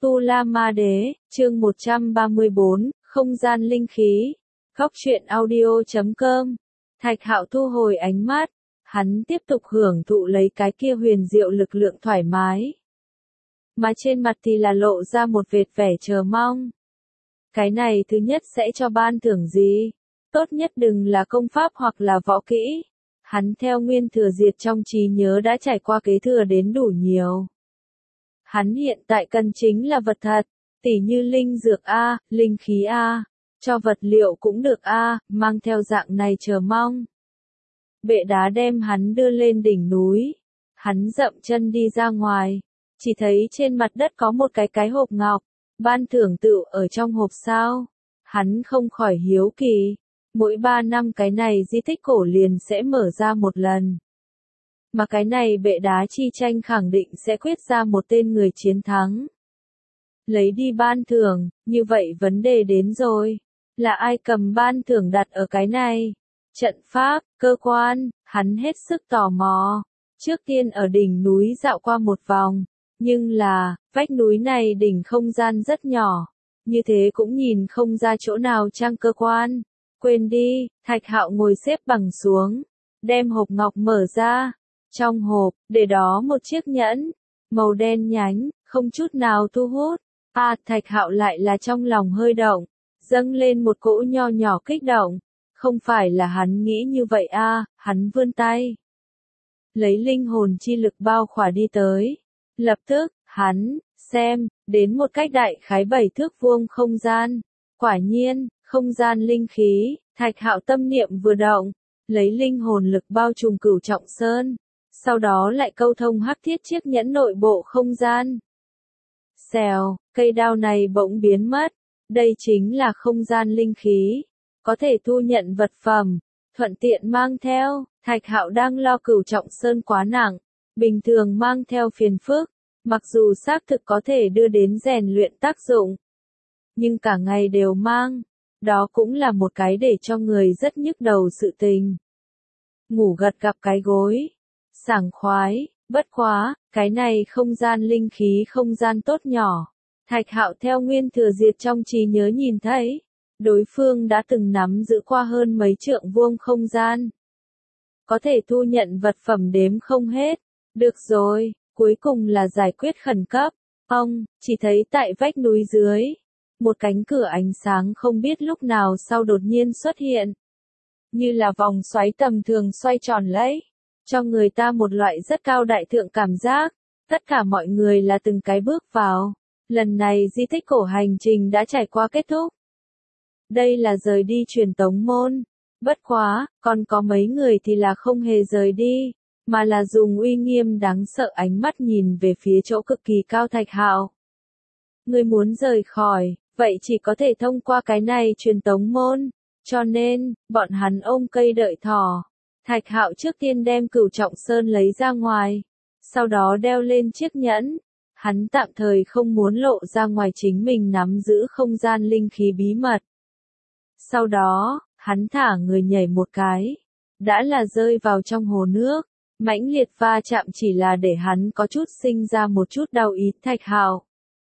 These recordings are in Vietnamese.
Tu La Ma Đế, chương 134, không gian linh khí. Góc truyện audio.com. Thạch Hạo thu hồi ánh mắt, hắn tiếp tục hưởng thụ lấy cái kia huyền diệu lực lượng thoải mái. Mà trên mặt thì là lộ ra một vệt vẻ chờ mong. Cái này thứ nhất sẽ cho ban thưởng gì? Tốt nhất đừng là công pháp hoặc là võ kỹ. Hắn theo Nguyên Thừa Diệt trong trí nhớ đã trải qua kế thừa đến đủ nhiều. Hắn hiện tại cần chính là vật thật, tỉ như linh dược A, linh khí A, cho vật liệu cũng được A, mang theo dạng này chờ mong. Bệ đá đem hắn đưa lên đỉnh núi, hắn dậm chân đi ra ngoài, chỉ thấy trên mặt đất có một cái hộp ngọc, ban thưởng tựu ở trong hộp sao. Hắn không khỏi hiếu kỳ, mỗi 3 năm cái này di tích cổ liền sẽ mở ra một lần. Mà cái này bệ đá chi tranh khẳng định sẽ quyết ra một tên người chiến thắng. Lấy đi ban thưởng, như vậy vấn đề đến rồi. Là ai cầm ban thưởng đặt ở cái này? Trận pháp, cơ quan, hắn hết sức tò mò. Trước tiên ở đỉnh núi dạo qua một vòng. Nhưng là, vách núi này đỉnh không gian rất nhỏ. Như thế cũng nhìn không ra chỗ nào trang cơ quan. Quên đi, Thạch Hạo ngồi xếp bằng xuống. Đem hộp ngọc mở ra. Trong hộp, để đó một chiếc nhẫn, màu đen nhánh, không chút nào thu hút. Thạch Hạo lại là trong lòng hơi động, dâng lên một cỗ nho nhỏ kích động. Không phải là hắn nghĩ như vậy hắn vươn tay. Lấy linh hồn chi lực bao khỏa đi tới. Lập tức, hắn, xem, đến một cách đại khái 7 thước vuông không gian. Quả nhiên, không gian linh khí, Thạch Hạo tâm niệm vừa động, lấy linh hồn lực bao trùm Cửu Trọng Sơn. Sau đó lại câu thông hắc thiết chiếc nhẫn nội bộ không gian. Xèo, cây đao này bỗng biến mất. Đây chính là không gian linh khí. Có thể thu nhận vật phẩm, thuận tiện mang theo. Thạch Hạo đang lo Cửu Trọng Sơn quá nặng. Bình thường mang theo phiền phức. Mặc dù xác thực có thể đưa đến rèn luyện tác dụng. Nhưng cả ngày đều mang. Đó cũng là một cái để cho người rất nhức đầu sự tình. Ngủ gật gặp cái gối. Sảng khoái, bất quá, cái này không gian linh khí không gian tốt nhỏ. Thạch Hạo theo Nguyên Thừa Diệt trong trí nhớ nhìn thấy, đối phương đã từng nắm giữ qua hơn mấy trượng vuông không gian. Có thể thu nhận vật phẩm đếm không hết. Được rồi, cuối cùng là giải quyết khẩn cấp. Chỉ thấy tại vách núi dưới, một cánh cửa ánh sáng không biết lúc nào sau đột nhiên xuất hiện. Như là vòng xoáy tầm thường xoay tròn lấy. Cho người ta một loại rất cao đại thượng cảm giác, tất cả mọi người là từng cái bước vào. Lần này di tích cổ hành trình đã trải qua kết thúc. Đây là rời đi truyền tống môn. Bất quá, còn có mấy người thì là không hề rời đi, mà là dùng uy nghiêm đáng sợ ánh mắt nhìn về phía chỗ cực kỳ cao Thạch Hạo. Người muốn rời khỏi, vậy chỉ có thể thông qua cái này truyền tống môn, cho nên, bọn hắn ôm cây đợi thỏ. Thạch Hạo trước tiên đem Cửu Trọng Sơn lấy ra ngoài, sau đó đeo lên chiếc nhẫn. Hắn tạm thời không muốn lộ ra ngoài chính mình nắm giữ không gian linh khí bí mật. Sau đó, hắn thả người nhảy một cái, đã là rơi vào trong hồ nước, mãnh liệt va chạm chỉ là để hắn có chút sinh ra một chút đau ý. Thạch Hạo.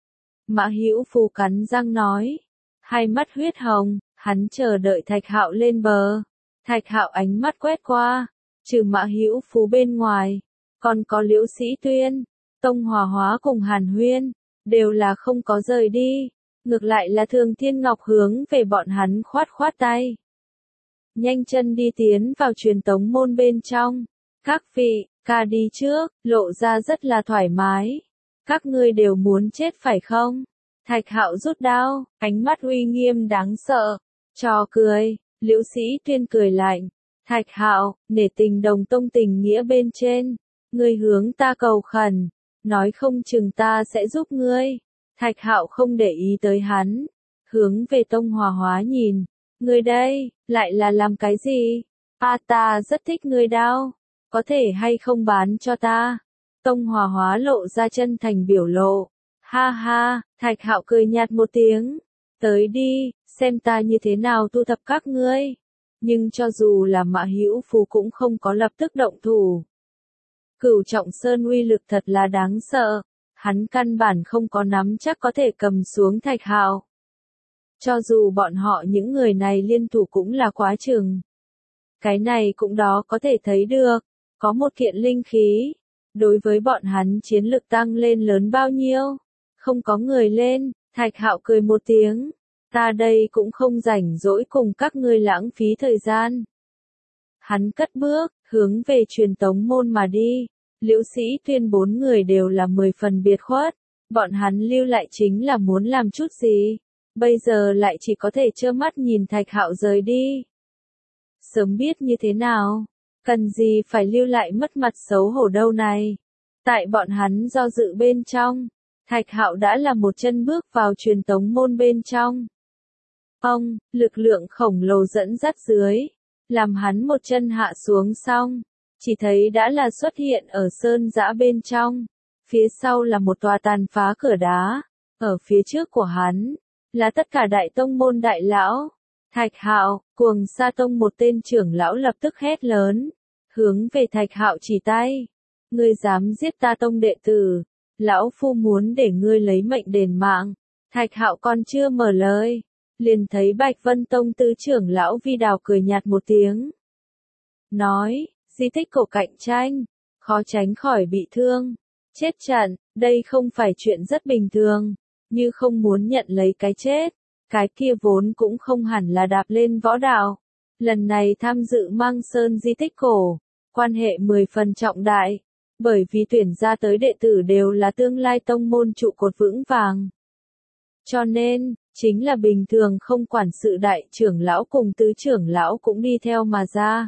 Mã Hữu Phù cắn răng nói, hai mắt huyết hồng, hắn chờ đợi Thạch Hạo lên bờ. Thạch Hạo ánh mắt quét qua, trừ Mã Hữu Phú bên ngoài, còn có Liễu Sĩ Tuyên, Tông Hòa Hóa cùng Hàn Huyên, đều là không có rời đi, ngược lại là Thường Thiên Ngọc hướng về bọn hắn khoát khoát tay. Nhanh chân đi tiến vào truyền tống môn bên trong, các vị, ca đi trước, lộ ra rất là thoải mái. Các ngươi đều muốn chết phải không? Thạch Hạo rút đao, ánh mắt uy nghiêm đáng sợ, trò cười. Liễu Sĩ Tuyên cười lạnh, Thạch Hạo, nể tình đồng tông tình nghĩa bên trên, ngươi hướng ta cầu khẩn, nói không chừng ta sẽ giúp ngươi. Thạch Hạo không để ý tới hắn, hướng về Tông Hòa Hóa nhìn, ngươi đây, lại là làm cái gì? Ta rất thích ngươi đao, có thể hay không bán cho ta? Tông Hòa Hóa lộ ra chân thành biểu lộ, ha ha, Thạch Hạo cười nhạt một tiếng, tới đi. Xem ta như thế nào thu thập các ngươi. Nhưng cho dù là Mã Hữu Phù cũng không có lập tức động thủ. Cửu Trọng Sơn uy lực thật là đáng sợ. hắn căn bản không có nắm chắc có thể cầm xuống Thạch Hạo. Cho dù bọn họ những người này liên thủ cũng là quá chừng. Cái này cũng đó có thể thấy được, có một kiện linh khí, đối với bọn hắn chiến lực tăng lên lớn bao nhiêu. Không có người lên, Thạch Hạo cười một tiếng, ta đây cũng không rảnh rỗi cùng các ngươi lãng phí thời gian. Hắn cất bước, hướng về truyền tống môn mà đi. Liễu Sĩ Tuyên 4 người đều là 10 phần biệt khuất, bọn hắn lưu lại chính là muốn làm chút gì, bây giờ lại chỉ có thể trơ mắt nhìn Thạch Hạo rời đi. Sớm biết như thế nào, cần gì phải lưu lại mất mặt xấu hổ đâu này. Tại bọn hắn do dự bên trong, Thạch Hạo đã là một chân bước vào truyền tống môn bên trong. Ông, lực lượng khổng lồ dẫn dắt dưới, làm hắn một chân hạ xuống xong, chỉ thấy đã là xuất hiện ở sơn dã bên trong, phía sau là một tòa tàn phá cửa đá, ở phía trước của hắn, là tất cả đại tông môn đại lão. Thạch Hạo, Cuồng Sa Tông một tên trưởng lão lập tức hét lớn, hướng về Thạch Hạo chỉ tay, ngươi dám giết ta tông đệ tử, lão phu muốn để ngươi lấy mệnh đền mạng. Thạch Hạo còn chưa mở lời, liền thấy Bạch Vân Tông tứ trưởng lão Vi Đào cười nhạt một tiếng. Nói, di tích cổ cạnh tranh, khó tránh khỏi bị thương, chết trận, đây không phải chuyện rất bình thường, như không muốn nhận lấy cái chết, cái kia vốn cũng không hẳn là đạp lên võ đạo. Lần này tham dự Mang Sơn di tích cổ, quan hệ 10 phần trọng đại, bởi vì tuyển ra tới đệ tử đều là tương lai tông môn trụ cột vững vàng. Cho nên, chính là bình thường không quản sự đại trưởng lão cùng tứ trưởng lão cũng đi theo mà ra.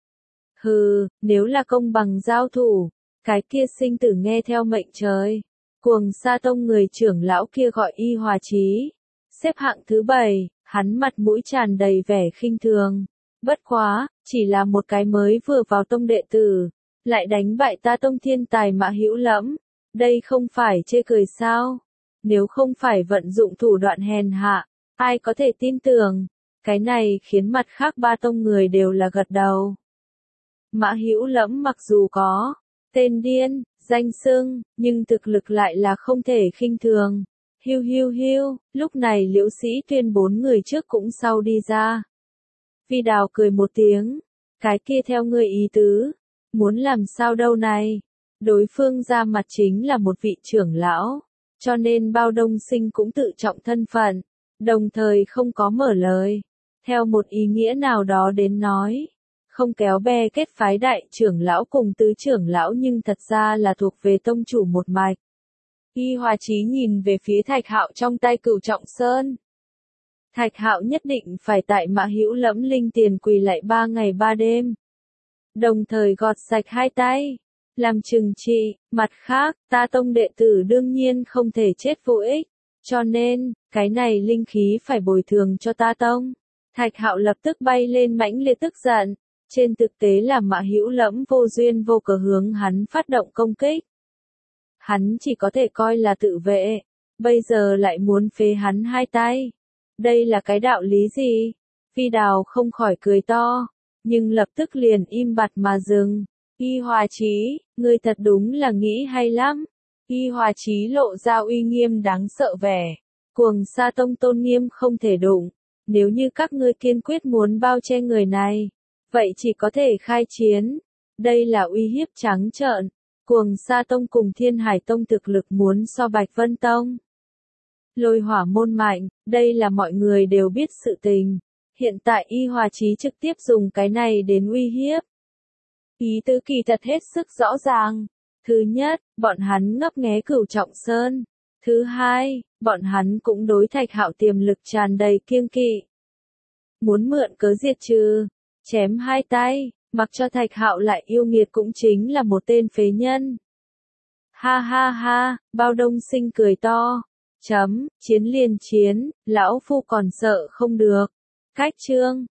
Hừ, nếu là công bằng giao thủ, cái kia sinh tử nghe theo mệnh trời. Cuồng Sa Tông người trưởng lão kia gọi Y Hòa Chí, xếp hạng thứ 7, hắn mặt mũi tràn đầy vẻ khinh thường. Bất quá, chỉ là một cái mới vừa vào tông đệ tử, lại đánh bại ta tông thiên tài Mã Hữu Lẫm, đây không phải chê cười sao? Nếu không phải vận dụng thủ đoạn hèn hạ, ai có thể tin tưởng? Cái này khiến mặt khác ba tông người đều là gật đầu. Mã Hữu Lẫm mặc dù có tên điên, danh xưng, nhưng thực lực lại là không thể khinh thường. Hiu hiu hiu, lúc này Liễu Sĩ Tuyên 4 người trước cũng sau đi ra. Vi Đào cười một tiếng, cái kia theo ngươi ý tứ, muốn làm sao đâu này? Đối phương ra mặt chính là một vị trưởng lão, cho nên Bao Đông Sinh cũng tự trọng thân phận, đồng thời không có mở lời. Theo một ý nghĩa nào đó đến nói, không kéo bè kết phái đại trưởng lão cùng tứ trưởng lão nhưng thật ra là thuộc về tông chủ một mạch. Y Hòa Chí nhìn về phía Thạch Hạo trong tay Cửu Trọng Sơn. Thạch Hạo nhất định phải tại Mã Hữu Lẫm linh tiền quỳ lạy 3 ngày 3 đêm. Đồng thời gọt sạch hai tay, làm trừng trị, mặt khác, ta tông đệ tử đương nhiên không thể chết vô ích, cho nên, cái này linh khí phải bồi thường cho ta tông. Thạch Hạo lập tức bay lên mãnh liệt tức giận, trên thực tế là Mã Hữu Lẫm vô duyên vô cớ hướng hắn phát động công kích. Hắn chỉ có thể coi là tự vệ, bây giờ lại muốn phế hắn hai tay. Đây là cái đạo lý gì? Vi Đào không khỏi cười to, nhưng lập tức liền im bặt mà dừng. Y Hòa Chí, ngươi thật đúng là nghĩ hay lắm. Y Hòa Chí lộ ra uy nghiêm đáng sợ vẻ. Cuồng Sa Tông tôn nghiêm không thể đụng. Nếu như các ngươi kiên quyết muốn bao che người này, vậy chỉ có thể khai chiến. Đây là uy hiếp trắng trợn. Cuồng Sa Tông cùng Thiên Hải Tông thực lực muốn so Bạch Vân Tông. Lôi Hỏa môn mạnh, đây là mọi người đều biết sự tình. Hiện tại Y Hòa Chí trực tiếp dùng cái này đến uy hiếp. Ý tứ kỳ thật hết sức rõ ràng. Thứ nhất, bọn hắn ngấp nghé Cửu Trọng Sơn. Thứ hai, bọn hắn cũng đối Thạch Hạo tiềm lực tràn đầy kiêng kỵ. Muốn mượn cớ diệt trừ, chém hai tay, mặc cho Thạch Hạo lại yêu nghiệt cũng chính là một tên phế nhân. Ha ha ha, Bao Đông Sinh cười to. Chiến liền chiến, lão phu còn sợ không được. Cách chương